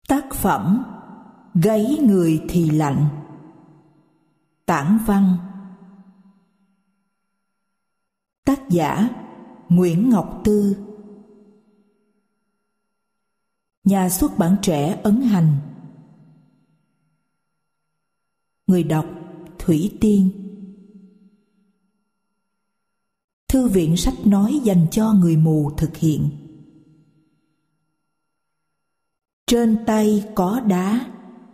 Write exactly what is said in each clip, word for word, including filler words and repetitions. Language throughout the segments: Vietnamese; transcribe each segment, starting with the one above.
Tác phẩm Gáy người thì lạnh. Tản văn. Tác giả Nguyễn Ngọc Tư. Nhà xuất bản Trẻ ấn hành. Người đọc Thủy Tiên. Thư viện sách nói dành cho người mù thực hiện. Trên tay có đá.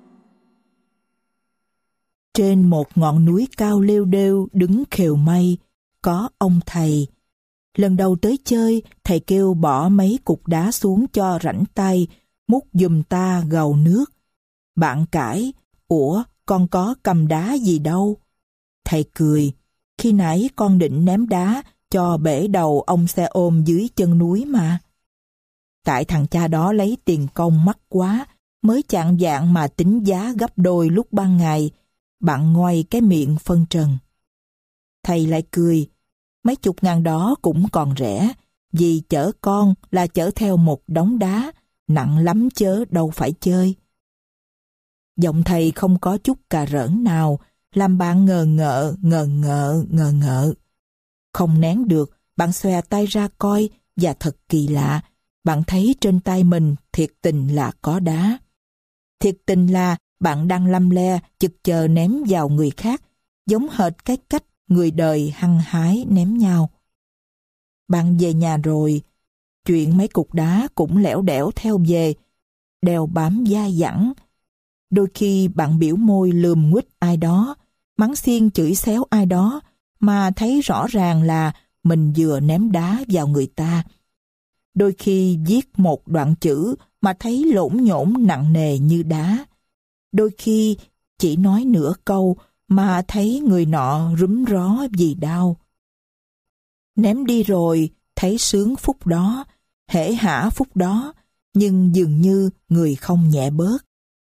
Trên một ngọn núi cao lêu đêu đứng khều mây, có ông thầy. Lần đầu tới chơi, thầy kêu bỏ mấy cục đá xuống cho rảnh tay, múc giùm ta gầu nước. Bạn cãi, ủa con có cầm đá gì đâu. Thầy cười, khi nãy con định ném đá cho bể đầu ông xe ôm dưới chân núi mà. Tại thằng cha đó lấy tiền công mắc quá, mới chạng vạng mà tính giá gấp đôi lúc ban ngày. Bạn ngoay cái miệng phân trần. Thầy lại cười, mấy chục ngàn đó cũng còn rẻ, vì chở con là chở theo một đống đá, nặng lắm chớ đâu phải chơi. Giọng thầy không có chút cà rỡn nào, làm bạn ngờ ngợ, ngờ ngợ, ngờ ngợ. Không nén được, bạn xòe tay ra coi, và thật kỳ lạ, bạn thấy trên tay mình thiệt tình là có đá. Thiệt tình là bạn đang lăm le chực chờ ném vào người khác, giống hệt cái cách người đời hăng hái ném nhau. Bạn về nhà rồi, chuyện mấy cục đá cũng lẻo đẻo theo về, đeo bám dai dẳng. Đôi khi bạn biểu môi lườm nguýt ai đó, mắng xiên chửi xéo ai đó, mà thấy rõ ràng là mình vừa ném đá vào người ta. Đôi khi viết một đoạn chữ mà thấy lổn nhổn nặng nề như đá. Đôi khi chỉ nói nửa câu mà thấy người nọ rúm ró vì đau. Ném đi rồi, thấy sướng phút đó, hễ hả phút đó, nhưng dường như người không nhẹ bớt.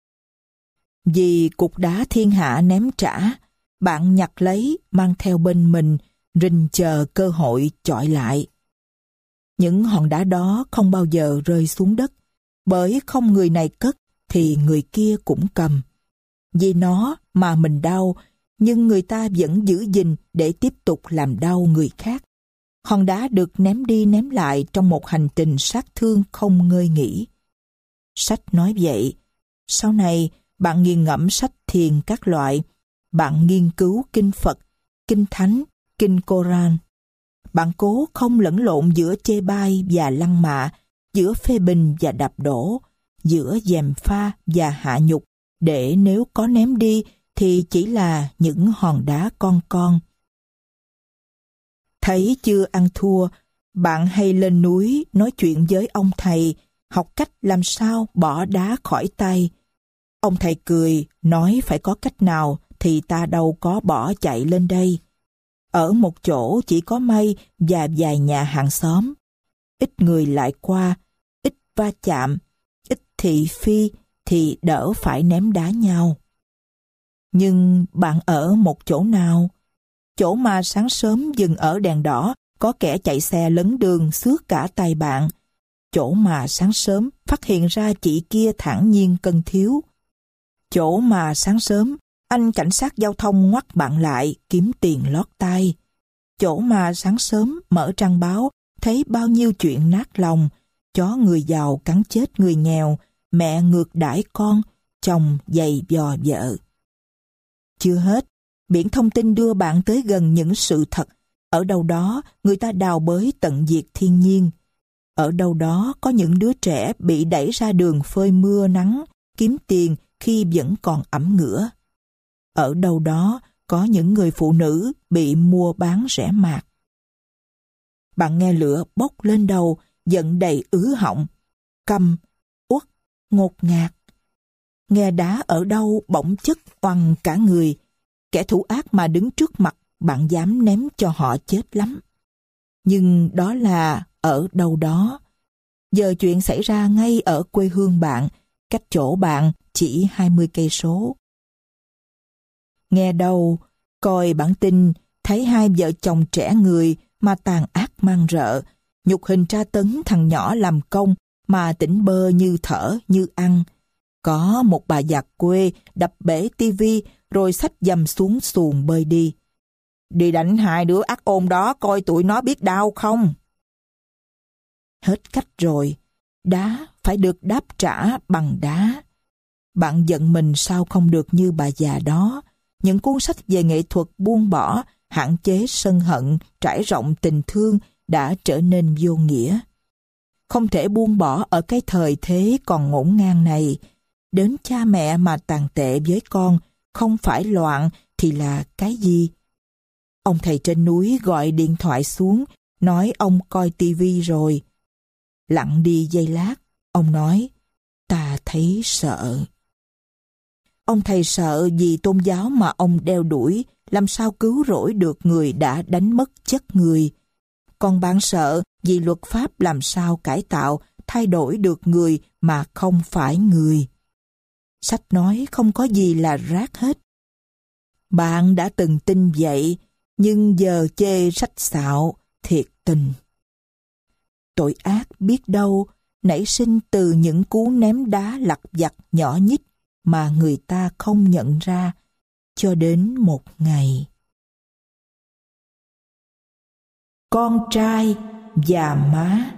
Vì cục đá thiên hạ ném trả, bạn nhặt lấy mang theo bên mình, rình chờ cơ hội chọi lại. Những hòn đá đó không bao giờ rơi xuống đất, bởi không người này cất thì người kia cũng cầm. Vì nó mà mình đau, nhưng người ta vẫn giữ gìn để tiếp tục làm đau người khác. Hòn đá được ném đi ném lại trong một hành trình sát thương không ngơi nghỉ. Sách nói vậy. Sau này, bạn nghiền ngẫm sách thiền các loại. Bạn nghiên cứu kinh Phật, kinh Thánh, kinh Koran. Bạn cố không lẫn lộn giữa chê bai và lăng mạ, giữa phê bình và đạp đổ, giữa gièm pha và hạ nhục, để nếu có ném đi thì chỉ là những hòn đá con con. Thấy chưa ăn thua, bạn hay lên núi nói chuyện với ông thầy, học cách làm sao bỏ đá khỏi tay. Ông thầy cười, nói phải có cách nào thì ta đâu có bỏ chạy lên đây. Ở một chỗ chỉ có mây và vài nhà hàng xóm. Ít người lại qua, ít va chạm, ít thị phi thì đỡ phải ném đá nhau. Nhưng bạn ở một chỗ nào? Chỗ mà sáng sớm dừng ở đèn đỏ, có kẻ chạy xe lấn đường xước cả tay bạn. Chỗ mà sáng sớm phát hiện ra chị kia thản nhiên cân thiếu. Chỗ mà sáng sớm anh cảnh sát giao thông ngoắt bạn lại kiếm tiền lót tay. Chỗ mà sáng sớm mở trang báo thấy bao nhiêu chuyện nát lòng, chó người giàu cắn chết người nghèo, mẹ ngược đãi con, chồng giày vò vợ. Chưa hết, biển thông tin đưa bạn tới gần những sự thật. Ở đâu đó người ta đào bới tận diệt thiên nhiên. Ở đâu đó có những đứa trẻ bị đẩy ra đường phơi mưa nắng, kiếm tiền khi vẫn còn ẩm ngửa. Ở đâu đó có những người phụ nữ bị mua bán rẻ mạt. Bạn nghe lửa bốc lên đầu, giận đầy ứ họng, căm, uất, ngột ngạt. Nghe đá ở đâu bỗng chất oằn cả người. Kẻ thủ ác mà đứng trước mặt, bạn dám ném cho họ chết lắm. Nhưng đó là ở đâu đó. Giờ chuyện xảy ra ngay ở quê hương bạn, cách chỗ bạn chỉ hai mươi cây số. Nghe đâu, coi bản tin, thấy hai vợ chồng trẻ người mà tàn ác man rợ, nhục hình tra tấn thằng nhỏ làm công mà tỉnh bơ như thở như ăn. Có một bà già quê đập bể tivi rồi xách dầm xuống xuồng bơi đi. Đi đánh hai đứa ác ôn đó coi tụi nó biết đau không. Hết cách rồi, đá phải được đáp trả bằng đá. Bạn giận mình sao không được như bà già đó. Những cuốn sách về nghệ thuật buông bỏ, hạn chế sân hận, trải rộng tình thương đã trở nên vô nghĩa. Không thể buông bỏ ở cái thời thế còn ngổn ngang này. Đến cha mẹ mà tàn tệ với con, không phải loạn thì là cái gì? Ông thầy trên núi gọi điện thoại xuống, nói ông coi tivi rồi. Lặng đi giây lát, ông nói, ta thấy sợ. Ông thầy sợ vì tôn giáo mà ông đeo đuổi, làm sao cứu rỗi được người đã đánh mất chất người. Còn bạn sợ vì luật pháp làm sao cải tạo, thay đổi được người mà không phải người. Sách nói không có gì là rác hết. Bạn đã từng tin vậy, nhưng giờ chê sách xạo, thiệt tình. Tội ác biết đâu nảy sinh từ những cú ném đá lặt vặt nhỏ nhít mà người ta không nhận ra, cho đến một ngày. Con trai và má.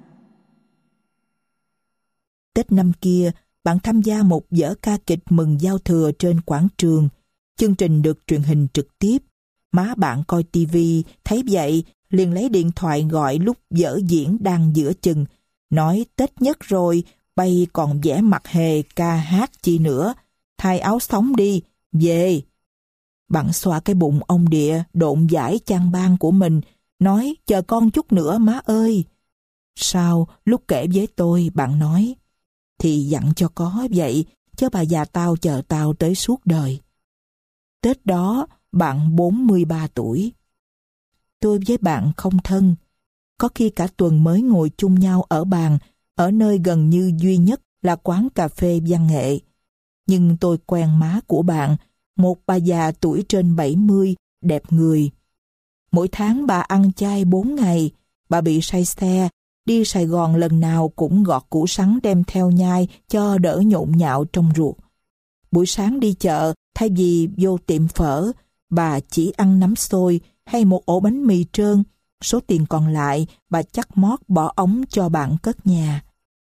Tết năm kia, bạn tham gia một vở ca kịch mừng giao thừa trên quảng trường. Chương trình được truyền hình trực tiếp. Má bạn coi tivi, thấy vậy, liền lấy điện thoại gọi lúc vở diễn đang giữa chừng. Nói Tết nhất rồi, bay còn vẽ mặt hề ca hát chi nữa. Thay áo sống đi, về. Bạn xoa cái bụng ông địa, độn dải chăn ban của mình, nói chờ con chút nữa má ơi. Sau, lúc kể với tôi, bạn nói, thì dặn cho có vậy, chứ bà già tao chờ tao tới suốt đời. Tết đó, bạn bốn mươi ba tuổi. Tôi với bạn không thân. Có khi cả tuần mới ngồi chung nhau ở bàn, ở nơi gần như duy nhất là quán cà phê văn nghệ. Nhưng tôi quen má của bạn, một bà già tuổi trên bảy mươi, đẹp người. Mỗi tháng bà ăn chay bốn ngày, bà bị say xe, đi Sài Gòn lần nào cũng gọt củ sắn đem theo nhai cho đỡ nhộn nhạo trong ruột. Buổi sáng đi chợ, thay vì vô tiệm phở, bà chỉ ăn nắm xôi hay một ổ bánh mì trơn, số tiền còn lại bà chắt mót bỏ ống cho bạn cất nhà.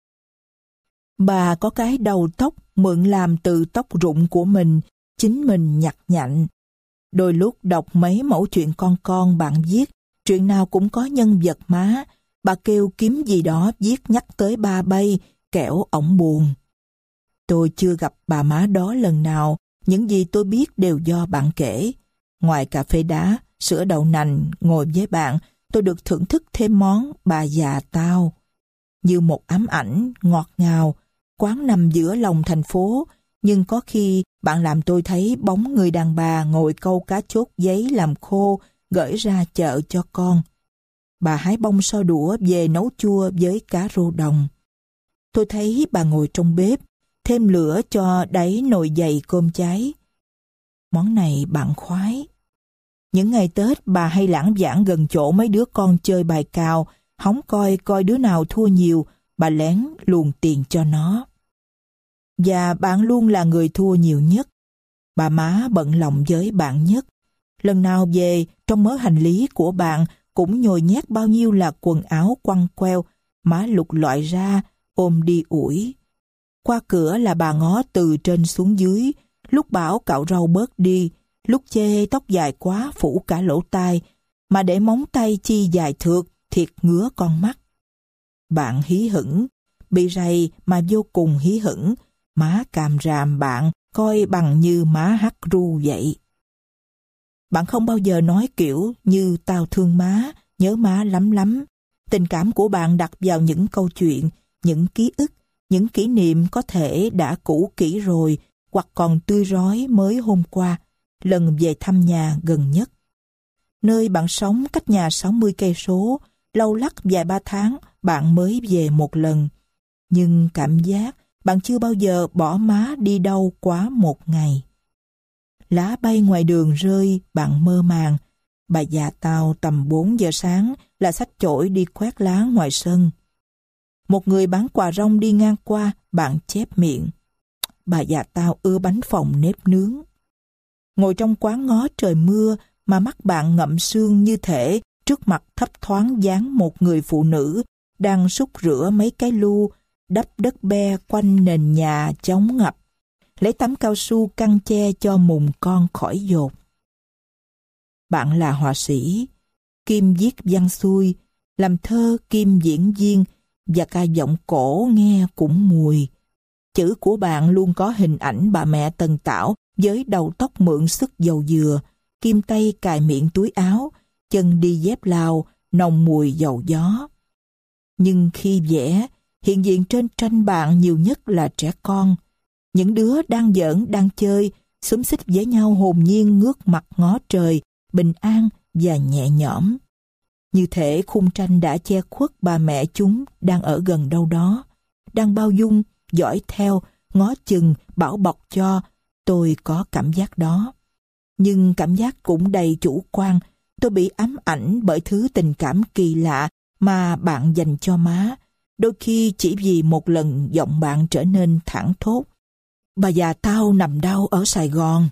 Bà có cái đầu tóc mượn làm từ tóc rụng của mình, chính mình nhặt nhạnh. Đôi lúc đọc mấy mẫu chuyện con con bạn viết, chuyện nào cũng có nhân vật má, bà kêu kiếm gì đó viết nhắc tới ba bay, kẻo ổng buồn. Tôi chưa gặp bà má đó lần nào, những gì tôi biết đều do bạn kể. Ngoài cà phê đá, sữa đậu nành, ngồi với bạn, tôi được thưởng thức thêm món bà già tao. Như một ám ảnh, ngọt ngào, quán nằm giữa lòng thành phố, nhưng có khi bạn làm tôi thấy bóng người đàn bà ngồi câu cá chốt giấy làm khô, gửi ra chợ cho con. Bà hái bông so đũa về nấu chua với cá rô đồng. Tôi thấy bà ngồi trong bếp, thêm lửa cho đáy nồi dày cơm cháy. Món này bạn khoái. Những ngày Tết bà hay lãng vãng gần chỗ mấy đứa con chơi bài cào, hóng coi coi đứa nào thua nhiều, bà lén luồn tiền cho nó. Và bạn luôn là người thua nhiều nhất. Bà má bận lòng với bạn nhất. Lần nào về, trong mớ hành lý của bạn cũng nhồi nhét bao nhiêu là quần áo quăng queo, má lục lọi ra, ôm đi ủi. Qua cửa là bà ngó từ trên xuống dưới, lúc bảo cạo râu bớt đi, lúc chê tóc dài quá phủ cả lỗ tai, mà để móng tay chi dài thượt, thiệt ngứa con mắt. Bạn hí hửng, bị rầy mà vô cùng hí hửng, má càm ràm bạn coi bằng như má hắt ru vậy. Bạn không bao giờ nói kiểu như tao thương má, nhớ má lắm lắm. Tình cảm của bạn đặt vào những câu chuyện, những ký ức, những kỷ niệm có thể đã cũ kỹ rồi hoặc còn tươi rói mới hôm qua, lần về thăm nhà gần nhất. Nơi bạn sống cách nhà sáu mươi cây số, lâu lắc vài ba tháng bạn mới về một lần. Nhưng cảm giác bạn chưa bao giờ bỏ má đi đâu quá một ngày. Lá bay ngoài đường rơi, bạn mơ màng. Bà già tao tầm bốn giờ sáng là xách chổi đi quét lá ngoài sân. Một người bán quà rong đi ngang qua, bạn chép miệng. bà già tao ưa bánh phồng nếp nướng. Ngồi trong quán ngó trời mưa mà mắt bạn ngậm sương như thể trước mặt thấp thoáng dáng một người phụ nữ đang xúc rửa mấy cái lu, đắp đất be quanh nền nhà chống ngập, lấy tấm cao su căng che cho mùng con khỏi dột. Bạn là họa sĩ, kim viết văn xuôi, làm thơ kim diễn viên và ca giọng cổ nghe cũng mùi. Chữ của bạn luôn có hình ảnh bà mẹ Tần Tảo với đầu tóc mượn sức dầu dừa, kim tay cài miệng túi áo, chân đi dép lao, nồng mùi dầu gió. Nhưng khi vẽ, hiện diện trên tranh bạn nhiều nhất là trẻ con. Những đứa đang giỡn, đang chơi, xúm xít với nhau hồn nhiên ngước mặt ngó trời, bình an và nhẹ nhõm. Như thể khung tranh đã che khuất bà mẹ chúng đang ở gần đâu đó, đang bao dung, dõi theo, ngó chừng, bảo bọc cho. Tôi có cảm giác đó. Nhưng cảm giác cũng đầy chủ quan. Tôi bị ám ảnh bởi thứ tình cảm kỳ lạ mà bạn dành cho má. Đôi khi chỉ vì một lần giọng bạn trở nên thẳng thốt: bà già tao nằm đau ở Sài Gòn.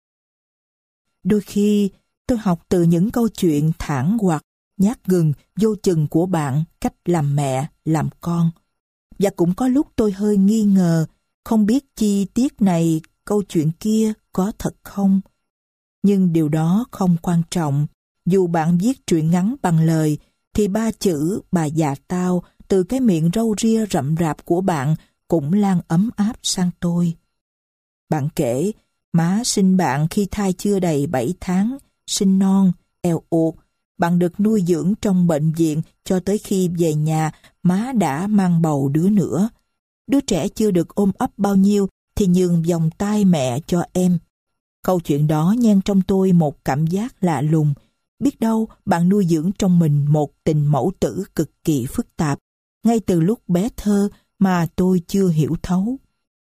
Đôi khi tôi học từ những câu chuyện thản hoặc nhát gừng vô chừng của bạn cách làm mẹ, làm con. Và cũng có lúc tôi hơi nghi ngờ, không biết chi tiết này, câu chuyện kia có thật không. Nhưng điều đó không quan trọng. Dù bạn viết truyện ngắn bằng lời, thì ba chữ bà già tao từ cái miệng râu ria rậm rạp của bạn cũng lan ấm áp sang tôi. Bạn kể, má sinh bạn khi thai chưa đầy bảy tháng, sinh non, eo uột. Bạn được nuôi dưỡng trong bệnh viện cho tới khi về nhà má đã mang bầu đứa nữa. Đứa trẻ chưa được ôm ấp bao nhiêu thì nhường vòng tay mẹ cho em. Câu chuyện đó nhen trong tôi một cảm giác lạ lùng. Biết đâu bạn nuôi dưỡng trong mình một tình mẫu tử cực kỳ phức tạp, ngay từ lúc bé thơ mà tôi chưa hiểu thấu.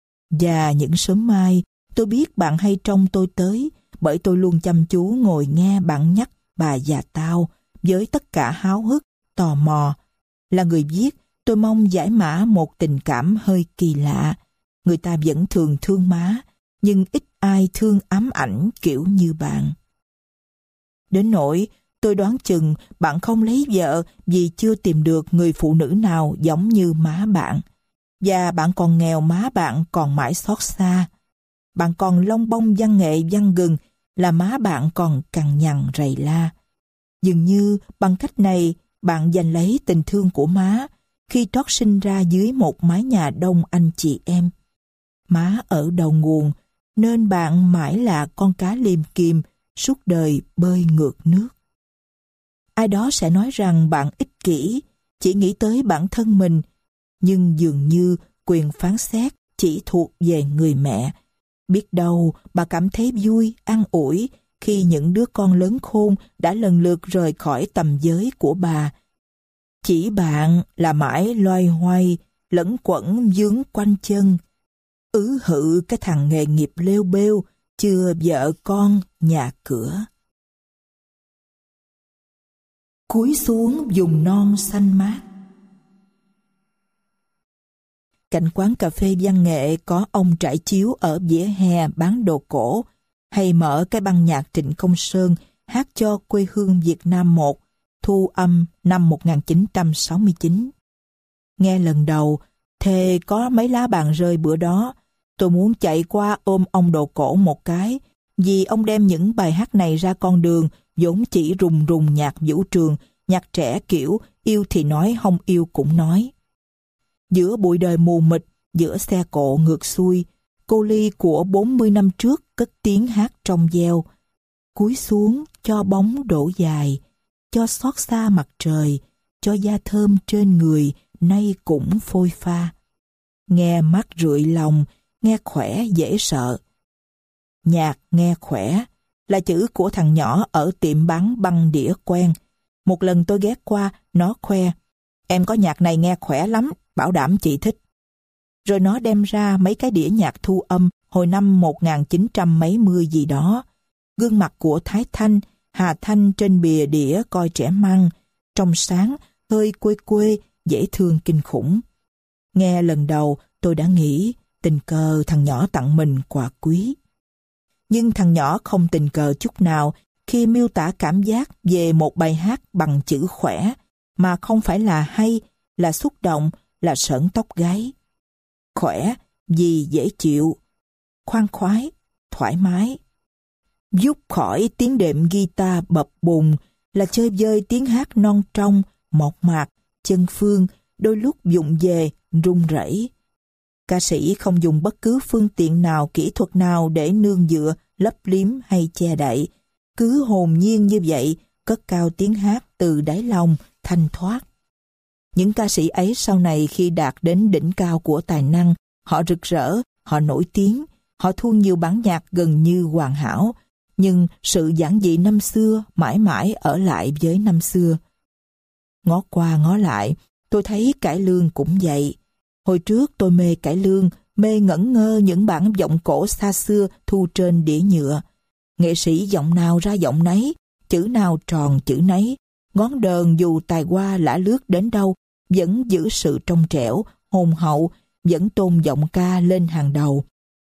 Và những sớm mai, tôi biết bạn hay trông tôi tới, bởi tôi luôn chăm chú ngồi nghe bạn nhắc bà già tao với tất cả háo hức, tò mò. Là người viết, tôi mong giải mã một tình cảm hơi kỳ lạ. Người ta vẫn thường thương má, nhưng ít ai thương ám ảnh kiểu như bạn. Đến nỗi, tôi đoán chừng bạn không lấy vợ vì chưa tìm được người phụ nữ nào giống như má bạn. Và bạn còn nghèo, má bạn còn mãi xót xa. Bạn còn lông bông văn nghệ văn gừng, là má bạn còn cằn nhằn rầy la. Dường như bằng cách này bạn giành lấy tình thương của má khi trót sinh ra dưới một mái nhà đông anh chị em. Má ở đầu nguồn, nên bạn mãi là con cá liềm kiềm, suốt đời bơi ngược nước. Ai đó sẽ nói rằng bạn ích kỷ, chỉ nghĩ tới bản thân mình, nhưng dường như quyền phán xét chỉ thuộc về người mẹ. Biết đâu bà cảm thấy vui, an ủi khi những đứa con lớn khôn đã lần lượt rời khỏi tầm giới của bà. Chỉ bạn là mãi loay hoay, lẫn quẩn vướng quanh chân. Ứ hự cái thằng nghề nghiệp lêu bêu, chưa vợ con, nhà cửa. Cúi xuống vùng non xanh mát. Cạnh quán cà phê văn nghệ có ông trải chiếu ở vỉa hè bán đồ cổ, hay mở cái băng nhạc Trịnh Công Sơn hát cho quê hương Việt Nam một, thu âm năm một nghìn chín trăm sáu mươi chín. Nghe lần đầu, thề có mấy lá bàn rơi bữa đó, tôi muốn chạy qua ôm ông đồ cổ một cái, vì ông đem những bài hát này ra con đường, vốn chỉ rùng rùng nhạc vũ trường, nhạc trẻ kiểu yêu thì nói, không yêu cũng nói. Giữa bụi đời mù mịt, giữa xe cộ ngược xuôi, cô Ly của bốn mươi năm trước cất tiếng hát trong veo. Cúi xuống cho bóng đổ dài, cho xót xa mặt trời, cho da thơm trên người nay cũng phôi pha. Nghe mát rượi lòng, nghe khỏe dễ sợ. Nhạc nghe khỏe là chữ của thằng nhỏ ở tiệm bán băng đĩa quen. Một lần tôi ghé qua, nó khoe: em có nhạc này nghe khỏe lắm, bảo đảm chị thích. Rồi nó đem ra mấy cái đĩa nhạc thu âm hồi năm một nghìn chín trăm mấy mươi gì đó. Gương mặt của Thái Thanh, Hà Thanh trên bìa đĩa coi trẻ măng, trong sáng, hơi quê quê, dễ thương kinh khủng. Nghe lần đầu tôi đã nghĩ Tình cờ thằng nhỏ tặng mình quà quý. Nhưng thằng nhỏ không tình cờ chút nào khi miêu tả cảm giác về một bài hát bằng chữ khỏe, mà không phải là hay, là xúc động, là sởn tóc gáy. Khỏe vì dễ chịu, khoan khoái, thoải mái. Giúp khỏi tiếng đệm guitar bập bùng, là chơi vơi tiếng hát non trong, mộc mạc, chân phương, đôi lúc vụng về, run rẩy. Ca sĩ không dùng bất cứ phương tiện nào, kỹ thuật nào để nương dựa, lấp liếm hay che đậy. Cứ hồn nhiên như vậy, cất cao tiếng hát từ đáy lòng, thanh thoát. Những ca sĩ ấy sau này khi đạt đến đỉnh cao của tài năng, họ rực rỡ, họ nổi tiếng, họ thu nhiều bản nhạc gần như hoàn hảo, nhưng sự giản dị năm xưa mãi mãi ở lại với năm xưa. Ngó qua ngó lại, tôi thấy cải lương cũng vậy. Hồi trước tôi mê cải lương, mê ngẩn ngơ những bản giọng cổ xa xưa thu trên đĩa nhựa. Nghệ sĩ giọng nào ra giọng nấy, chữ nào tròn chữ nấy, ngón đờn dù tài hoa lả lướt đến đâu, vẫn giữ sự trong trẻo, hồn hậu, vẫn tôn giọng ca lên hàng đầu.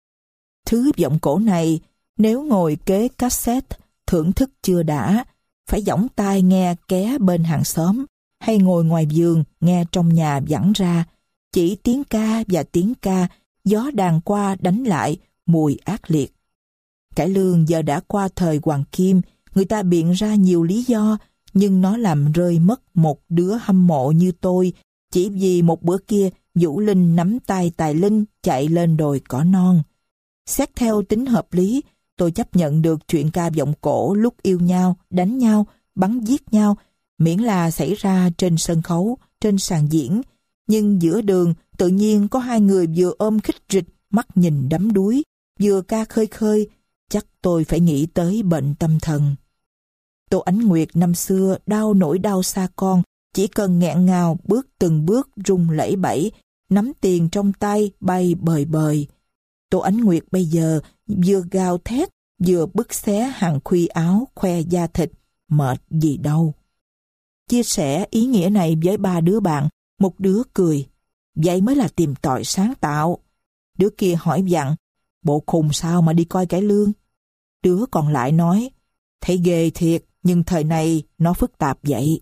Thứ giọng cổ này, nếu ngồi kế cassette, thưởng thức chưa đã, phải giỏng tai nghe ké bên hàng xóm, hay ngồi ngoài vườn nghe trong nhà vẳng ra, chỉ tiếng ca và tiếng ca, gió đàn qua đánh lại, mùi ác liệt. Cải lương giờ đã qua thời hoàng kim, người ta biện ra nhiều lý do, nhưng nó làm rơi mất một đứa hâm mộ như tôi, chỉ vì một bữa kia Vũ Linh nắm tay Tài Linh chạy lên đồi cỏ non. Xét theo tính hợp lý, tôi chấp nhận được chuyện ca vọng cổ lúc yêu nhau, đánh nhau, bắn giết nhau, miễn là xảy ra trên sân khấu, trên sàn diễn. Nhưng giữa đường, tự nhiên có hai người vừa ôm khích rịch, mắt nhìn đắm đuối, vừa ca khơi khơi, chắc tôi phải nghĩ tới bệnh tâm thần. Tô Ánh Nguyệt năm xưa đau nỗi đau xa con, chỉ cần nghẹn ngào bước từng bước rung lẩy bẩy, nắm tiền trong tay bay bời bời. Tô Ánh Nguyệt bây giờ vừa gào thét, vừa bứt xé hàng khuy áo khoe da thịt, mệt gì đâu. Chia sẻ ý nghĩa này với ba đứa bạn, một đứa cười, vậy mới là tìm tòi sáng tạo. Đứa kia hỏi vặn, bộ khùng sao mà đi coi cải lương? Đứa còn lại nói, thấy ghê thiệt, nhưng thời này nó phức tạp vậy.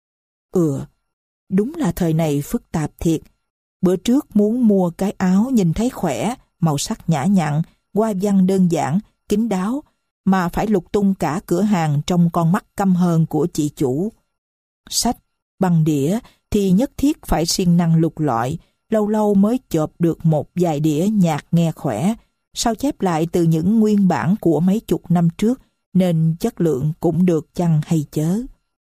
Ừ, đúng là thời này phức tạp thiệt. Bữa trước muốn mua cái áo nhìn thấy khỏe, màu sắc nhã nhặn, hoa văn đơn giản, kín đáo, mà phải lục tung cả cửa hàng trong con mắt căm hờn của chị chủ. Sách, băng đĩa thì nhất thiết phải siêng năng lục lọi, lâu lâu mới chộp được một vài đĩa nhạc nghe khỏe, sao chép lại từ những nguyên bản của mấy chục năm trước, nên chất lượng cũng được chăng hay chớ.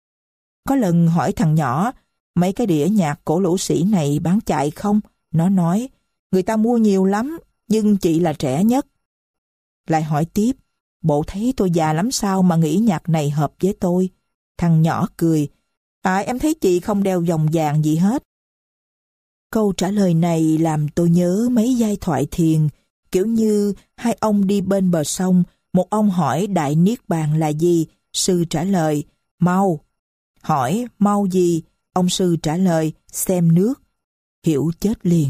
Có lần hỏi thằng nhỏ, mấy cái đĩa nhạc cổ lỗ sĩ này bán chạy không? Nó nói, người ta mua nhiều lắm, nhưng chị là trẻ nhất. Lại hỏi tiếp, bộ thấy tôi già lắm sao mà nghĩ nhạc này hợp với tôi? Thằng nhỏ cười, à em thấy chị không đeo vòng vàng gì hết. Câu trả lời này làm tôi nhớ mấy giai thoại thiền, kiểu như hai ông đi bên bờ sông, một ông hỏi đại niết bàn là gì, sư trả lời, mau. Hỏi, mau gì? Ông sư trả lời, xem nước. Hiểu chết liền.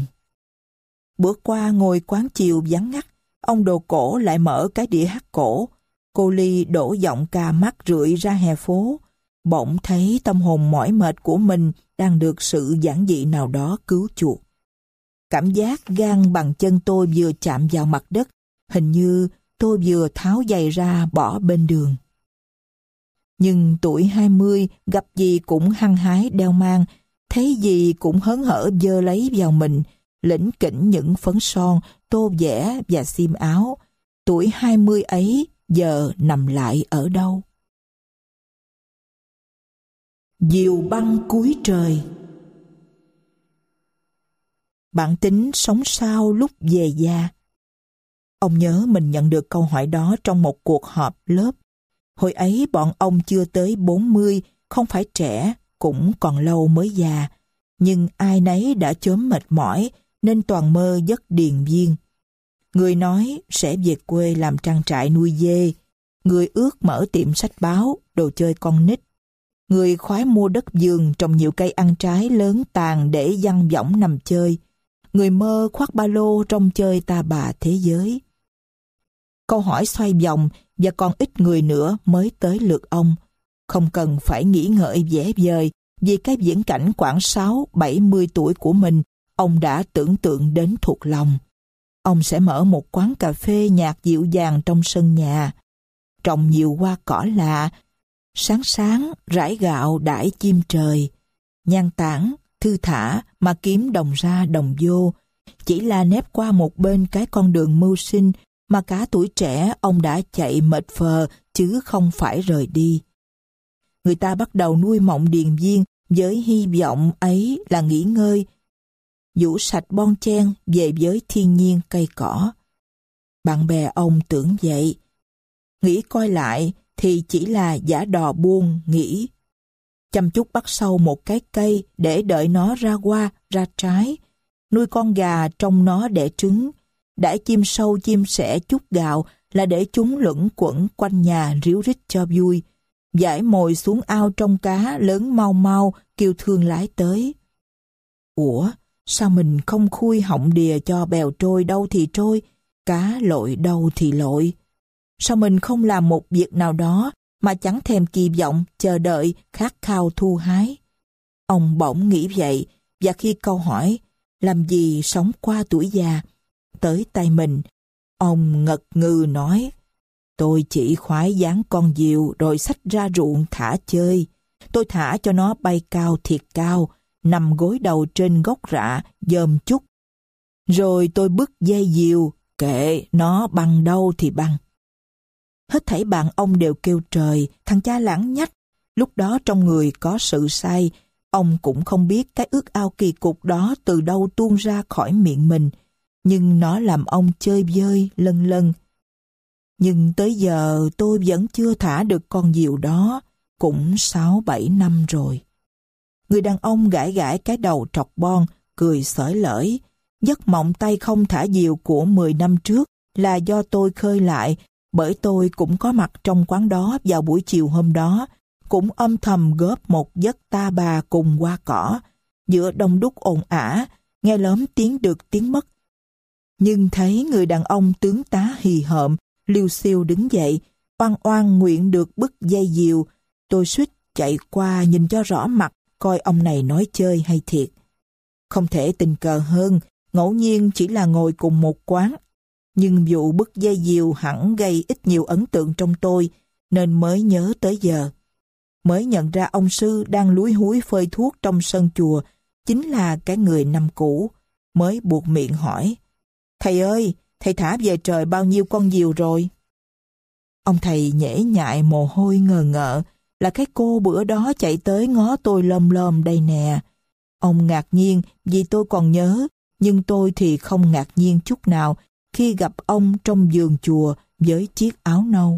Bữa qua ngồi quán chiều vắng ngắt, ông đồ cổ lại mở cái đĩa hát cổ. Cô Ly đổ giọng ca mát rượi ra hè phố. Bỗng thấy tâm hồn mỏi mệt của mình đang được sự giản dị nào đó cứu chuộc. Cảm giác gan bằng chân tôi vừa chạm vào mặt đất, hình như tôi vừa tháo giày ra bỏ bên đường. Nhưng tuổi hai mươi gặp gì cũng hăng hái đeo mang, thấy gì cũng hớn hở dơ lấy vào mình, lỉnh kỉnh những phấn son, tô vẽ và xiêm áo. Tuổi hai mươi ấy giờ nằm lại ở đâu? Diều băng cuối trời. Bạn tính sống sao lúc về già? Ông nhớ mình nhận được câu hỏi đó trong một cuộc họp lớp. Hồi ấy bọn ông chưa tới bốn mươi, không phải trẻ, cũng còn lâu mới già. Nhưng ai nấy đã chớm mệt mỏi, nên toàn mơ giấc điền viên. Người nói sẽ về quê làm trang trại nuôi dê. Người ước mở tiệm sách báo, đồ chơi con nít. Người khoái mua đất vườn trồng nhiều cây ăn trái lớn tàn để văng võng nằm chơi. người mơ khoác ba lô trong chơi ta bà thế giới. Câu hỏi xoay vòng và còn ít người nữa mới tới lượt ông. Không cần phải nghĩ ngợi dễ vời vì cái viễn cảnh khoảng sáu, bảy mươi tuổi của mình, ông đã tưởng tượng đến thuộc lòng. Ông sẽ mở một quán cà phê nhạc dịu dàng trong sân nhà, trồng nhiều hoa cỏ lạ, sáng sáng rải gạo đãi chim trời, nhan tản, thư thả mà kiếm đồng ra đồng vô, chỉ là nép qua một bên cái con đường mưu sinh mà cả tuổi trẻ ông đã chạy mệt phờ chứ không phải rời đi. Người ta bắt đầu nuôi mộng điền viên với hy vọng ấy là nghỉ ngơi, vũ sạch bon chen về với thiên nhiên cây cỏ. Bạn bè ông tưởng vậy. Nghĩ coi lại thì chỉ là giả đò buông nghĩ. Chăm chút bắt sâu một cái cây để đợi nó ra hoa, ra trái. Nuôi con gà trong nó đẻ trứng. Đãi chim sâu chim sẻ chút gạo là để chúng luẩn quẩn quanh nhà ríu rít cho vui. Giải mồi xuống ao trong cá lớn mau mau kêu thương lái tới. Ủa, sao mình không khui họng đìa cho bèo trôi đâu thì trôi, cá lội đâu thì lội? Sao mình không làm một việc nào đó mà chẳng thèm kỳ vọng, chờ đợi, khát khao thu hái? Ông bỗng nghĩ vậy, và khi câu hỏi làm gì sống qua tuổi già tới tay mình, ông ngật ngừ nói: tôi chỉ khoái dáng con diều rồi xách ra ruộng thả chơi. Tôi thả cho nó bay cao thiệt cao, nằm gối đầu trên gốc rạ, dòm chút. Rồi tôi bứt dây diều, kệ nó băng đâu thì băng. Hết thảy bạn ông đều kêu trời, thằng cha lãng nhách. Lúc đó trong người có sự say, ông cũng không biết cái ước ao kỳ cục đó từ đâu tuôn ra khỏi miệng mình, nhưng nó làm ông chơi vơi lân lân. Nhưng tới giờ tôi vẫn chưa thả được con diều đó, cũng sáu bảy năm rồi. Người đàn ông gãi gãi cái đầu trọc bon, cười xởi lởi. Giấc mộng tay không thả diều của mười năm trước là do tôi khơi lại, bởi tôi cũng có mặt trong quán đó vào buổi chiều hôm đó, cũng âm thầm góp một giấc ta bà cùng hoa cỏ, giữa đông đúc ồn ả, nghe lóm tiếng được tiếng mất. Nhưng thấy người đàn ông tướng tá hì hợm, liêu xiêu đứng dậy, oan oan nguyện được bứt dây diều, tôi suýt chạy qua nhìn cho rõ mặt, coi ông này nói chơi hay thiệt. Không thể tình cờ hơn, ngẫu nhiên chỉ là ngồi cùng một quán, nhưng vụ bứt dây diều hẳn gây ít nhiều ấn tượng trong tôi, nên mới nhớ tới giờ. Mới nhận ra ông sư đang lúi húi phơi thuốc trong sân chùa, chính là cái người năm cũ, mới buột miệng hỏi: thầy ơi, thầy thả về trời bao nhiêu con diều rồi? Ông thầy nhễ nhại mồ hôi ngờ ngợ, là cái cô bữa đó chạy tới ngó tôi lom lom đây nè. Ông ngạc nhiên vì tôi còn nhớ, nhưng tôi thì không ngạc nhiên chút nào khi gặp ông trong vườn chùa với chiếc áo nâu.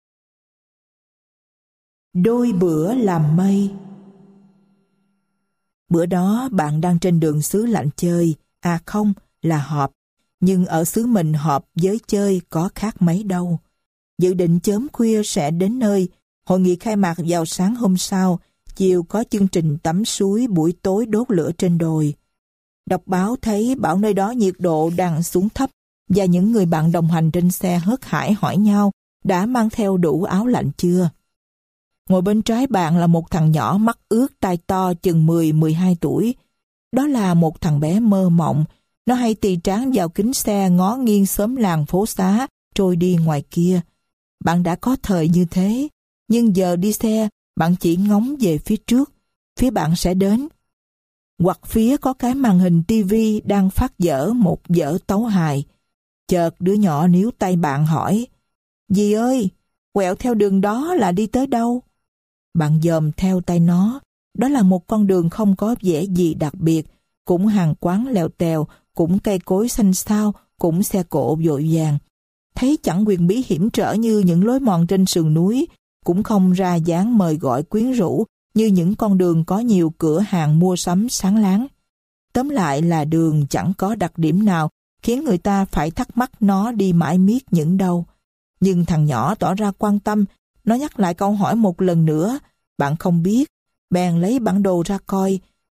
Đôi bữa làm mây. Bữa đó bạn đang trên đường xứ lạnh chơi, à không, là họp, nhưng ở xứ mình họp với chơi có khác mấy đâu. Dự định chớm khuya sẽ đến nơi, hội nghị khai mạc vào sáng hôm sau, chiều có chương trình tắm suối, buổi tối đốt lửa trên đồi. Đọc báo thấy bảo nơi đó nhiệt độ đang xuống thấp, và những người bạn đồng hành trên xe hớt hải hỏi nhau đã mang theo đủ áo lạnh chưa. Ngồi bên trái bạn là một thằng nhỏ mắt ướt tai to chừng mười mười hai tuổi. Đó là một thằng bé mơ mộng, nó hay tì trán vào kính xe ngó nghiêng xóm làng phố xá trôi đi ngoài kia. Bạn đã có thời như thế, nhưng giờ đi xe bạn chỉ ngóng về phía trước, phía bạn sẽ đến. Hoặc phía có cái màn hình tivi đang phát dở một vở tấu hài. Chợt đứa nhỏ níu tay bạn hỏi: dì ơi, quẹo theo đường đó là đi tới đâu? Bạn dòm theo tay nó, đó là một con đường không có vẻ gì đặc biệt, cũng hàng quán lèo tèo, cũng cây cối xanh xao, cũng xe cộ vội vàng. Thấy chẳng quyền bí hiểm trở như những lối mòn trên sườn núi, cũng không ra dáng mời gọi quyến rũ như những con đường có nhiều cửa hàng mua sắm sáng láng. Tóm lại là đường chẳng có đặc điểm nào khiến người ta phải thắc mắc nó đi mãi miết những đâu. Nhưng thằng nhỏ tỏ ra quan tâm, nó nhắc lại câu hỏi một lần nữa. Bạn không biết, bèn lấy bản đồ ra coi,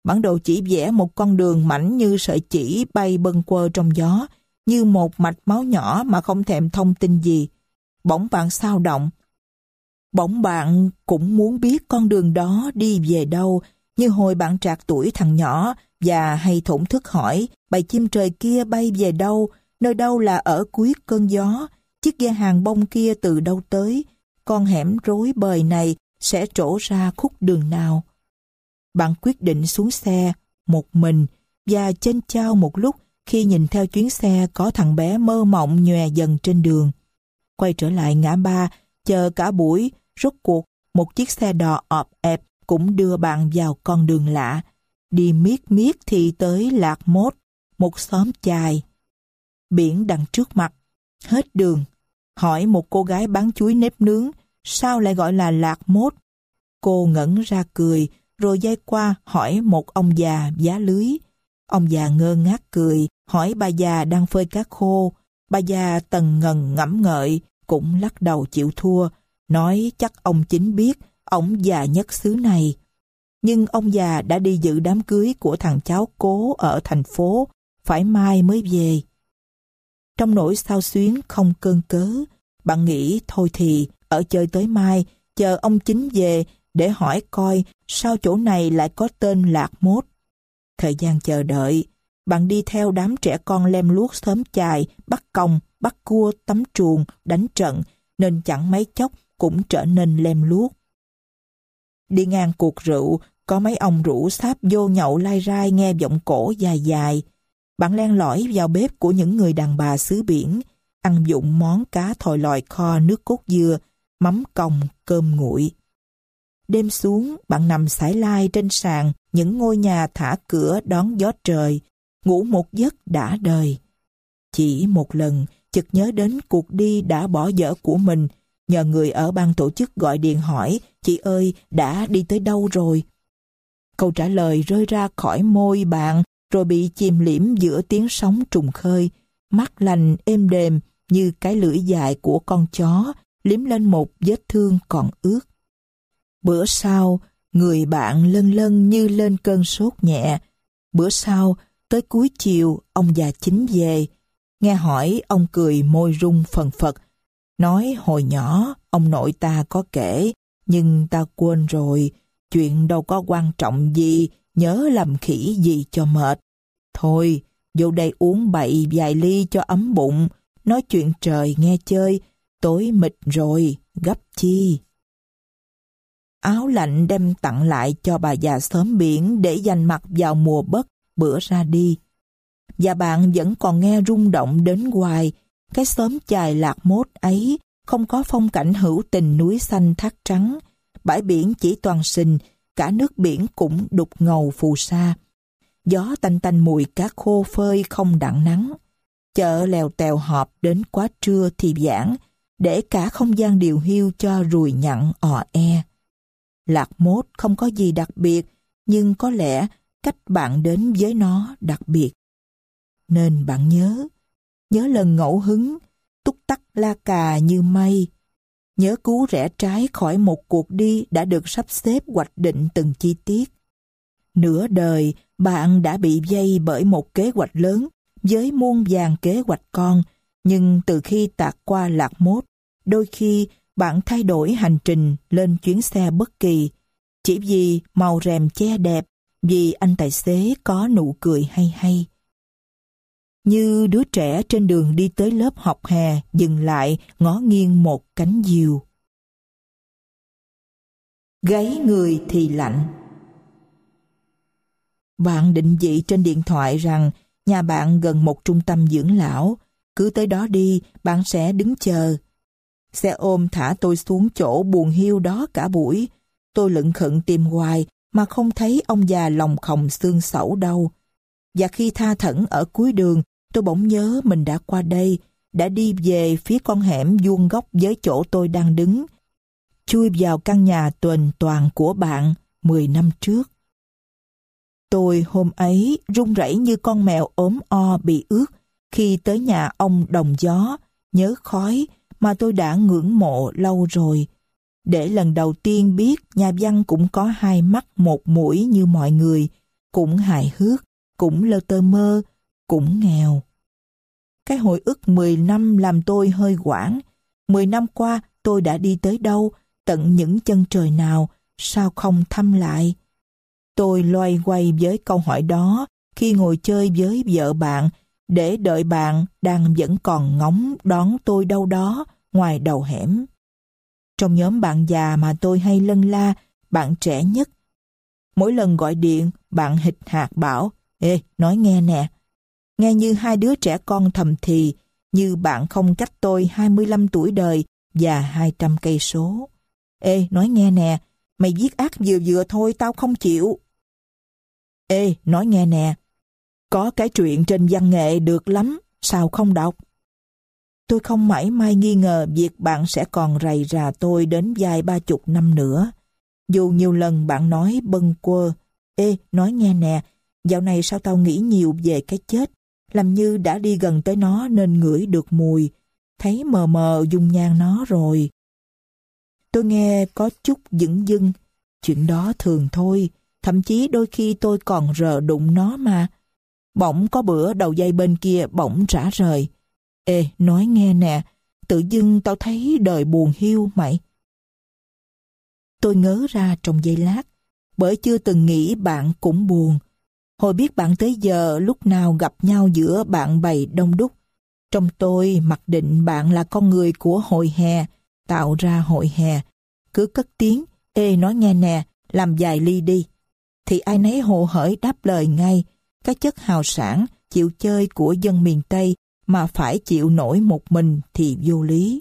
Bản đồ chỉ vẽ một con đường mảnh như sợi chỉ bay bâng quơ trong gió, như một mạch máu nhỏ mà không thèm thông tin gì. Bỗng bạn xao động. Bỗng bạn cũng muốn biết con đường đó đi về đâu, như hồi bạn trạc tuổi thằng nhỏ và hay thổn thức hỏi bầy chim trời kia bay về đâu, nơi đâu là ở cuối cơn gió, chiếc ghe hàng bông kia từ đâu tới, con hẻm rối bời này sẽ trổ ra khúc đường nào. Bạn quyết định xuống xe một mình và chênh chao một lúc khi nhìn theo chuyến xe có thằng bé mơ mộng nhòe dần trên đường. Quay trở lại ngã ba, chờ cả buổi, rốt cuộc một chiếc xe đò ọp ẹp cũng đưa bạn vào con đường lạ. Đi miết miết thì tới Lạc Mốt, một xóm chài. Biển đằng trước mặt, hết đường. Hỏi một cô gái bán chuối nếp nướng, sao lại gọi là Lạc Mốt? Cô ngẩn ra cười, rồi dây qua hỏi một ông già vá lưới. Ông già ngơ ngác cười, hỏi bà già đang phơi cá khô. Bà già tần ngần ngẫm ngợi, cũng lắc đầu chịu thua, nói chắc ông chính biết, ông già nhất xứ này. Nhưng ông già đã đi dự đám cưới của thằng cháu cố ở thành phố, phải mai mới về. Trong nỗi xao xuyến không cơn cớ, bạn nghĩ thôi thì ở chơi tới mai, chờ ông chính về để hỏi coi sao chỗ này lại có tên Lạc Mốt. Thời gian chờ đợi, bạn đi theo đám trẻ con lem luốc xóm chài, bắt còng, bắt cua, tắm truồng, đánh trận, nên chẳng mấy chốc cũng trở nên lem luốc. Đi ngang cuộc rượu, có mấy ông rủ sáp vô nhậu lai rai nghe giọng cổ dài dài. Bạn len lỏi vào bếp của những người đàn bà xứ biển, ăn dụng món cá thòi lòi kho nước cốt dưa, mắm còng, cơm nguội. Đêm xuống, bạn nằm sải lai trên sàn những ngôi nhà thả cửa đón gió trời, ngủ một giấc đã đời. Chỉ một lần, chợt nhớ đến cuộc đi đã bỏ dở của mình, nhờ người ở ban tổ chức gọi điện hỏi, chị ơi, đã đi tới đâu rồi? Câu trả lời rơi ra khỏi môi bạn, rồi bị chìm liễm giữa tiếng sóng trùng khơi, mát lành êm đềm như cái lưỡi dài của con chó, liếm lên một vết thương còn ướt. Bữa sau, người bạn lân lân như lên cơn sốt nhẹ. Bữa sau, tới cuối chiều, ông già chính về. Nghe hỏi, ông cười môi rung phần phật. Nói hồi nhỏ, ông nội ta có kể, nhưng ta quên rồi. Chuyện đâu có quan trọng gì, nhớ làm khỉ gì cho mệt. Thôi, vô đây uống bậy vài ly cho ấm bụng, nói chuyện trời nghe chơi, tối mịt rồi, gấp chi. Áo lạnh đem tặng lại cho bà già xóm biển để dành mặc vào mùa bất bữa ra đi. Và bạn vẫn còn nghe rung động đến hoài, cái xóm chài Lạc Mốt ấy không có phong cảnh hữu tình núi xanh thác trắng, bãi biển chỉ toàn sình, cả nước biển cũng đục ngầu phù sa. Gió tanh tanh mùi cá khô phơi không đặng nắng. Chợ lèo tèo họp đến quá trưa thì giãn, để cả không gian điều hiu cho ruồi nhặn ò e. Lạc Mốt không có gì đặc biệt, nhưng có lẽ cách bạn đến với nó đặc biệt. Nên bạn nhớ, nhớ lần ngẫu hứng, túc tắc la cà như mây. Nhớ cú rẽ trái khỏi một cuộc đi đã được sắp xếp hoạch định từng chi tiết. Nửa đời, bạn đã bị vây bởi một kế hoạch lớn với muôn vàn kế hoạch con, nhưng từ khi tạt qua Lạc Mốt, đôi khi bạn thay đổi hành trình lên chuyến xe bất kỳ, chỉ vì màu rèm che đẹp, vì anh tài xế có nụ cười hay hay. Như đứa trẻ trên đường đi tới lớp học hè dừng lại ngó nghiêng một cánh diều. Gáy người thì lạnh. Bạn định vị trên điện thoại rằng nhà bạn gần một trung tâm dưỡng lão, cứ tới đó đi, bạn sẽ đứng chờ. Xe ôm thả tôi xuống chỗ buồn hiu đó cả buổi. Tôi lững khựng tìm hoài mà không thấy ông già lòng khòng xương sẩu đâu. Và khi tha thẩn ở cuối đường, tôi bỗng nhớ mình đã qua đây, đã đi về phía con hẻm vuông góc với chỗ tôi đang đứng, chui vào căn nhà tuềnh toàn của bạn mười năm trước. Tôi hôm ấy run rẩy như con mèo ốm o bị ướt khi tới nhà ông Đồng Gió, nhớ khói mà tôi đã ngưỡng mộ lâu rồi. Để lần đầu tiên biết nhà văn cũng có hai mắt một mũi như mọi người, cũng hài hước, cũng lơ tơ mơ, cũng nghèo. Cái hồi ức mười năm làm tôi hơi hoảng. Mười năm qua tôi đã đi tới đâu, tận những chân trời nào, sao không thăm lại? Tôi loay hoay với câu hỏi đó khi ngồi chơi với vợ bạn, để đợi bạn đang vẫn còn ngóng đón tôi đâu đó ngoài đầu hẻm. Trong nhóm bạn già mà tôi hay lân la, bạn trẻ nhất. Mỗi lần gọi điện, bạn hịch hạt bảo, ê, nói nghe nè. Nghe như hai đứa trẻ con thầm thì, như bạn không cách tôi hai mươi lăm tuổi đời và hai trăm cây số. Ê, nói nghe nè, mày viết ác vừa vừa thôi, tao không chịu. Ê, nói nghe nè, có cái truyện trên văn nghệ được lắm, sao không đọc? Tôi không mảy may nghi ngờ việc bạn sẽ còn rầy rà tôi đến vài ba chục năm nữa. Dù nhiều lần bạn nói bâng quơ, ê, nói nghe nè, dạo này sao tao nghĩ nhiều về cái chết, làm như đã đi gần tới nó nên ngửi được mùi, thấy mờ mờ dung nhan nó rồi. Tôi nghe có chút dửng dưng, chuyện đó thường thôi, thậm chí đôi khi tôi còn rờ đụng nó mà. Bỗng có bữa đầu dây bên kia bỗng rã rời. Ê, nói nghe nè, tự dưng tao thấy đời buồn hiu mày. Tôi ngớ ra trong giây lát, bởi chưa từng nghĩ bạn cũng buồn. Hồi biết bạn tới giờ lúc nào gặp nhau giữa bạn bè đông đúc. Trong tôi mặc định bạn là con người của hội hè, tạo ra hội hè. Cứ cất tiếng, ê nói nghe nè, làm vài ly đi. Thì ai nấy hồ hởi đáp lời ngay, cái chất hào sảng, chịu chơi của dân miền Tây mà phải chịu nổi một mình thì vô lý.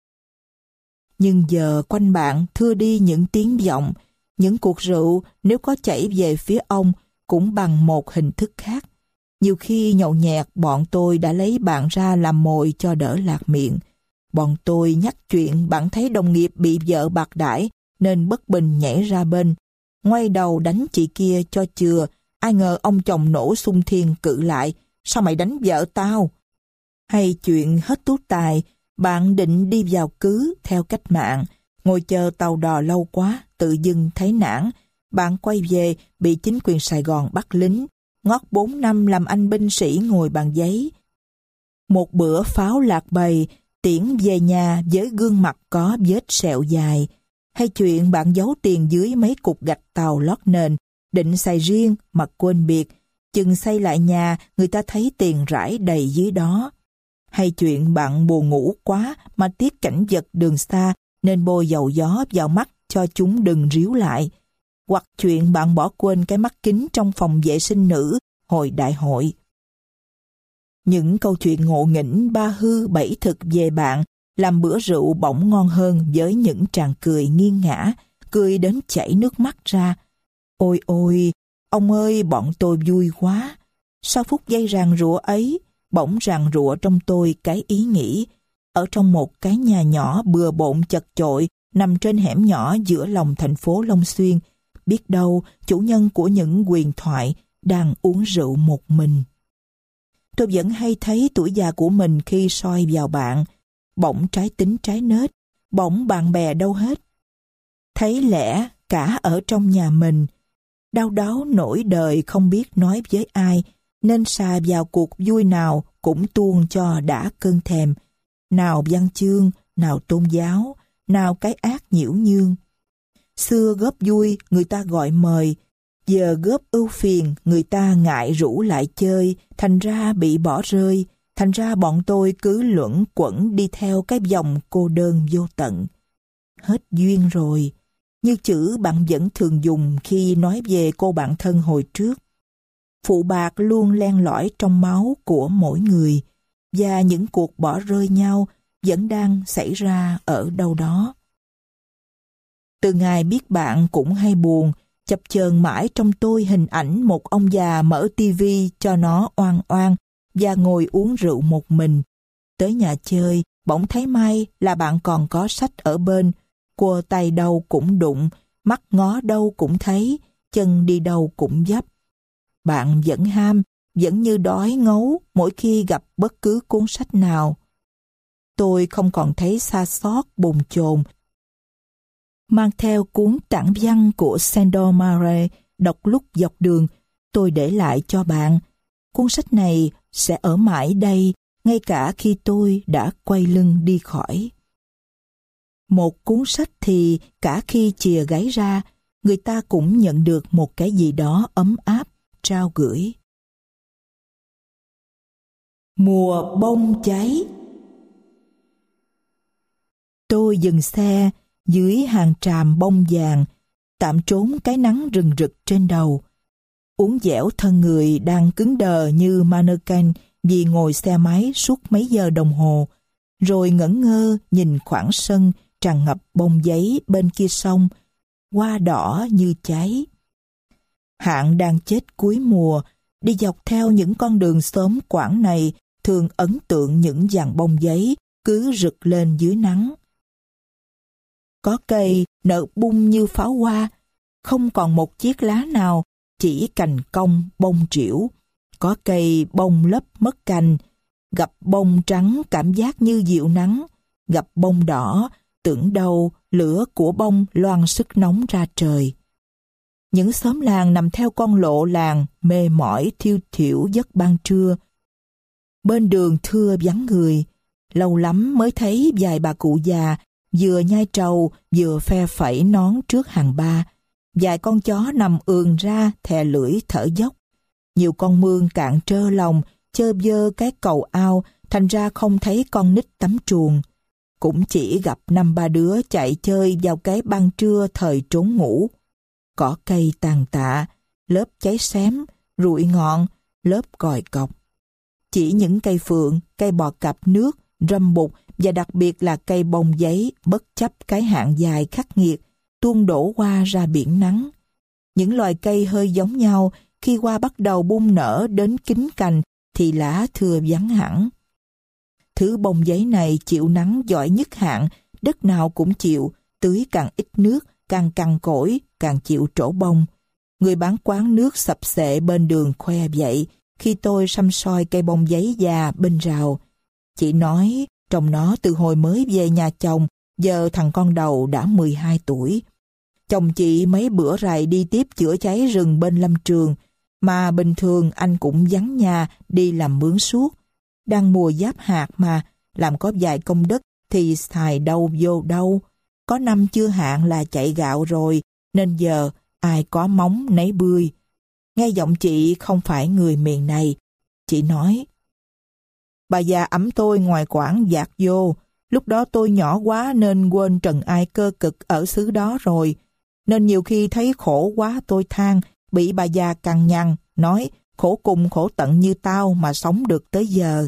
Nhưng giờ quanh bạn thưa đi những tiếng vọng, những cuộc rượu nếu có chảy về phía ông cũng bằng một hình thức khác. Nhiều khi nhậu nhẹt bọn tôi đã lấy bạn ra làm mồi cho đỡ lạc miệng. Bọn tôi nhắc chuyện bạn thấy đồng nghiệp bị vợ bạc đãi nên bất bình nhảy ra bên, ngoay đầu đánh chị kia cho chừa. Ai ngờ ông chồng nổ xung thiên cự lại, sao mày đánh vợ tao? Hay chuyện hết tú tài, bạn định đi vào cứ theo cách mạng, ngồi chờ tàu đò lâu quá, tự dưng thấy nản. Bạn quay về bị chính quyền Sài Gòn bắt lính, ngót bốn năm làm anh binh sĩ ngồi bàn giấy. Một bữa pháo lạc bầy, tiễn về nhà với gương mặt có vết sẹo dài. Hay chuyện bạn giấu tiền dưới mấy cục gạch tàu lót nền, định xài riêng mà quên biệt, chừng xây lại nhà người ta thấy tiền rải đầy dưới đó. Hay chuyện bạn buồn ngủ quá mà tiếc cảnh vật đường xa nên bôi dầu gió vào mắt cho chúng đừng ríu lại. Hoặc chuyện bạn bỏ quên cái mắt kính trong phòng vệ sinh nữ hồi đại hội. Những câu chuyện ngộ nghĩnh ba hư bảy thực về bạn làm bữa rượu bỗng ngon hơn với những tràng cười nghiêng ngã, cười đến chảy nước mắt ra. Ôi ôi, ông ơi bọn tôi vui quá. Sau phút giây ràng rụa ấy, bỗng ràng rụa trong tôi cái ý nghĩ, ở trong một cái nhà nhỏ bừa bộn chật chội nằm trên hẻm nhỏ giữa lòng thành phố Long Xuyên, biết đâu chủ nhân của những huyền thoại đang uống rượu một mình. Tôi vẫn hay thấy tuổi già của mình khi soi vào bạn, bỗng trái tính trái nết, bỗng bạn bè đâu hết. Thấy lẽ cả ở trong nhà mình, đau đáu nỗi đời không biết nói với ai, nên xà vào cuộc vui nào cũng tuôn cho đã cơn thèm, nào văn chương, nào tôn giáo, nào cái ác nhiễu nhương. Xưa góp vui người ta gọi mời, giờ góp ưu phiền người ta ngại rủ lại chơi, thành ra bị bỏ rơi, thành ra bọn tôi cứ luẩn quẩn đi theo cái vòng cô đơn vô tận. Hết duyên rồi, như chữ bạn vẫn thường dùng khi nói về cô bạn thân hồi trước. Phụ bạc luôn len lỏi trong máu của mỗi người, và những cuộc bỏ rơi nhau vẫn đang xảy ra ở đâu đó. Từ ngày biết bạn cũng hay buồn, chập chờn mãi trong tôi hình ảnh một ông già mở tivi cho nó oan oan và ngồi uống rượu một mình. Tới nhà chơi, bỗng thấy may là bạn còn có sách ở bên, quơ tay đâu cũng đụng, mắt ngó đâu cũng thấy, chân đi đâu cũng dấp. Bạn vẫn ham, vẫn như đói ngấu mỗi khi gặp bất cứ cuốn sách nào. Tôi không còn thấy xa xót bồn chồn, mang theo cuốn tản văn của Sandor Mare đọc lúc dọc đường, tôi để lại cho bạn. Cuốn sách này sẽ ở mãi đây, ngay cả khi tôi đã quay lưng đi khỏi. Một cuốn sách thì cả khi chìa gáy ra, người ta cũng nhận được một cái gì đó ấm áp, trao gửi. Mùa bông cháy. Tôi dừng xe dưới hàng tràm bông vàng, tạm trốn cái nắng rừng rực trên đầu. Uốn dẻo thân người đang cứng đờ như mannequin vì ngồi xe máy suốt mấy giờ đồng hồ, rồi ngẩn ngơ nhìn khoảng sân tràn ngập bông giấy bên kia sông, hoa đỏ như cháy. Hạn đang chết cuối mùa, đi dọc theo những con đường xóm Quảng này thường ấn tượng những dàn bông giấy cứ rực lên dưới nắng. Có cây nở bung như pháo hoa, không còn một chiếc lá nào, chỉ cành cong bông trĩu. Có cây bông lấp mất cành, gặp bông trắng cảm giác như dịu nắng, gặp bông đỏ tưởng đâu lửa của bông loang sức nóng ra trời. Những xóm làng nằm theo con lộ làng mê mỏi thiêu thiểu giấc ban trưa. Bên đường thưa vắng người, lâu lắm mới thấy vài bà cụ già vừa nhai trầu vừa phe phẩy nón trước hàng ba. Vài con chó nằm ườn ra thè lưỡi thở dốc. Nhiều con mương cạn trơ lòng chơ vơ cái cầu ao, thành ra không thấy con nít tắm truồng. Cũng chỉ gặp năm ba đứa chạy chơi vào cái ban trưa thời trốn ngủ. Cỏ cây tàn tạ, lớp cháy xém, rụi ngọn, lớp còi cọc. Chỉ những cây phượng, cây bò cạp nước, râm bụt và đặc biệt là cây bông giấy bất chấp cái hạn dài khắc nghiệt, tuôn đổ hoa ra biển nắng. Những loài cây hơi giống nhau, khi hoa bắt đầu bung nở đến kín cành thì lá thưa vắng hẳn. Thứ bông giấy này chịu nắng giỏi nhất hạn, đất nào cũng chịu, tưới càng ít nước, càng cằn cỗi, càng chịu trổ bông. Người bán quán nước sập xệ bên đường khoe vậy, khi tôi săm soi cây bông giấy già bên rào. Chị nói trồng nó từ hồi mới về nhà chồng, giờ thằng con đầu đã mười hai tuổi. Chồng chị mấy bữa rày đi tiếp chữa cháy rừng bên lâm trường, mà bình thường anh cũng vắng nhà đi làm mướn suốt. Đang mùa giáp hạt mà, làm có vài công đất thì xài đâu vô đâu. Có năm chưa hạn là chạy gạo rồi, nên giờ ai có móng nấy bươi. Nghe giọng chị không phải người miền này. Chị nói, bà già ẵm tôi ngoài Quảng dạt vô. Lúc đó tôi nhỏ quá nên quên trần ai cơ cực ở xứ đó rồi. Nên nhiều khi thấy khổ quá tôi than, bị bà già cằn nhằn, nói khổ cùng khổ tận như tao mà sống được tới giờ.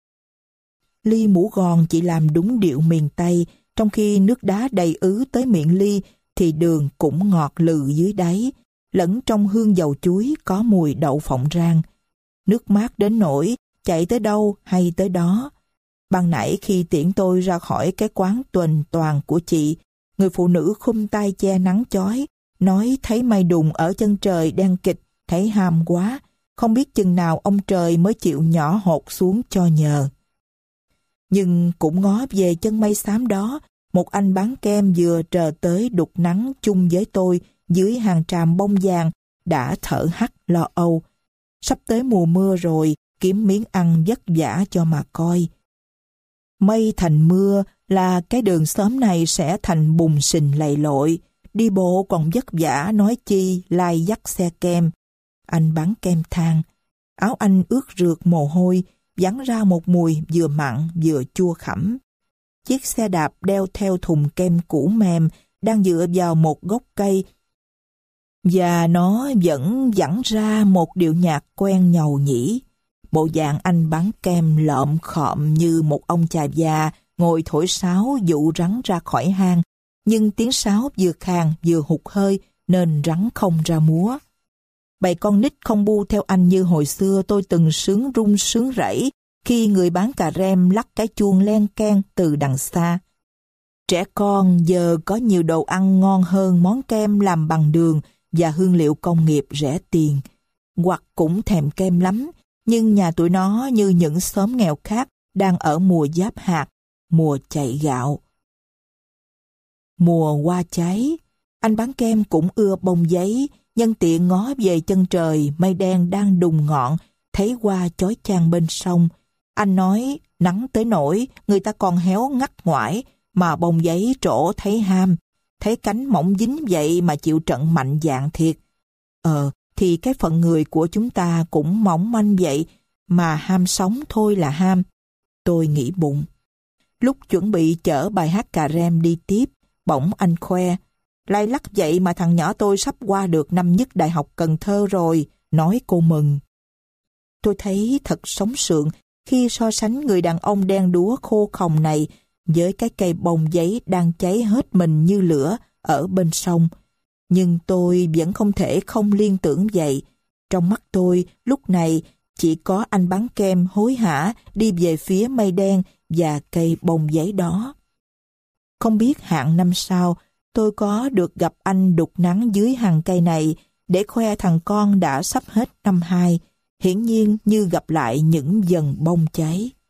Ly mũ gòn chỉ làm đúng điệu miền Tây, trong khi nước đá đầy ứ tới miệng ly thì đường cũng ngọt lừ dưới đáy, lẫn trong hương dầu chuối có mùi đậu phộng rang. Nước mát đến nỗi chạy tới đâu hay tới đó. Ban nãy khi tiễn tôi ra khỏi cái quán tuần toàn của chị, người phụ nữ khum tay che nắng chói, nói thấy mây đùng ở chân trời đen kịch, thấy ham quá, không biết chừng nào ông trời mới chịu nhỏ hột xuống cho nhờ. Nhưng cũng ngó về chân mây xám đó, một anh bán kem vừa trờ tới đục nắng chung với tôi dưới hàng tràm bông vàng đã thở hắt lo âu. Sắp tới mùa mưa rồi, kiếm miếng ăn vất vả cho mà coi. Mây thành mưa là cái đường xóm này sẽ thành bùn sình lầy lội, đi bộ còn vất vả nói chi lai dắt xe kem. Anh bán kem than, áo anh ướt rượt mồ hôi, vắn ra một mùi vừa mặn vừa chua khẳm. Chiếc xe đạp đeo theo thùng kem cũ mềm đang dựa vào một gốc cây, và nó vẫn dẫn ra một điệu nhạc quen nhầu nhĩ. Bộ dạng anh bán kem lợm khọm như một ông chà già ngồi thổi sáo dụ rắn ra khỏi hang, nhưng tiếng sáo vừa khàn vừa hụt hơi nên rắn không ra múa. Bầy con nít không bu theo anh như hồi xưa tôi từng sướng rung sướng rẩy khi người bán cà rem lắc cái chuông len keng từ đằng xa. Trẻ con giờ có nhiều đồ ăn ngon hơn món kem làm bằng đường và hương liệu công nghiệp rẻ tiền. Hoặc cũng thèm kem lắm, nhưng nhà tụi nó như những xóm nghèo khác đang ở mùa giáp hạt, mùa chạy gạo. Mùa hoa cháy, anh bán kem cũng ưa bông giấy, Nhân tiện ngó về chân trời, mây đen đang đùng ngọn, thấy qua chói chang bên sông. Anh nói, nắng tới nỗi, người ta còn héo ngắt ngoải, mà bông giấy trổ thấy ham. Thấy cánh mỏng dính vậy mà chịu trận mạnh dạn thiệt. Ờ, thì cái phận người của chúng ta cũng mỏng manh vậy, mà ham sống thôi là ham. Tôi nghĩ bụng. Lúc chuẩn bị chở bài hát cà rem đi tiếp, bỗng anh khoe. Lay lắc vậy mà thằng nhỏ tôi sắp qua được năm nhất Đại học Cần Thơ rồi, nói cô mừng. Tôi thấy thật sống sượng khi so sánh người đàn ông đen đúa khô khòng này với cái cây bông giấy đang cháy hết mình như lửa ở bên sông. Nhưng tôi vẫn không thể không liên tưởng vậy. Trong mắt tôi lúc này chỉ có anh bán kem hối hả đi về phía mây đen và cây bông giấy đó. Không biết hạn năm sau tôi có được gặp anh đục nắng dưới hàng cây này để khoe thằng con đã sắp hết năm hai, hiển nhiên như gặp lại những dần bông cháy.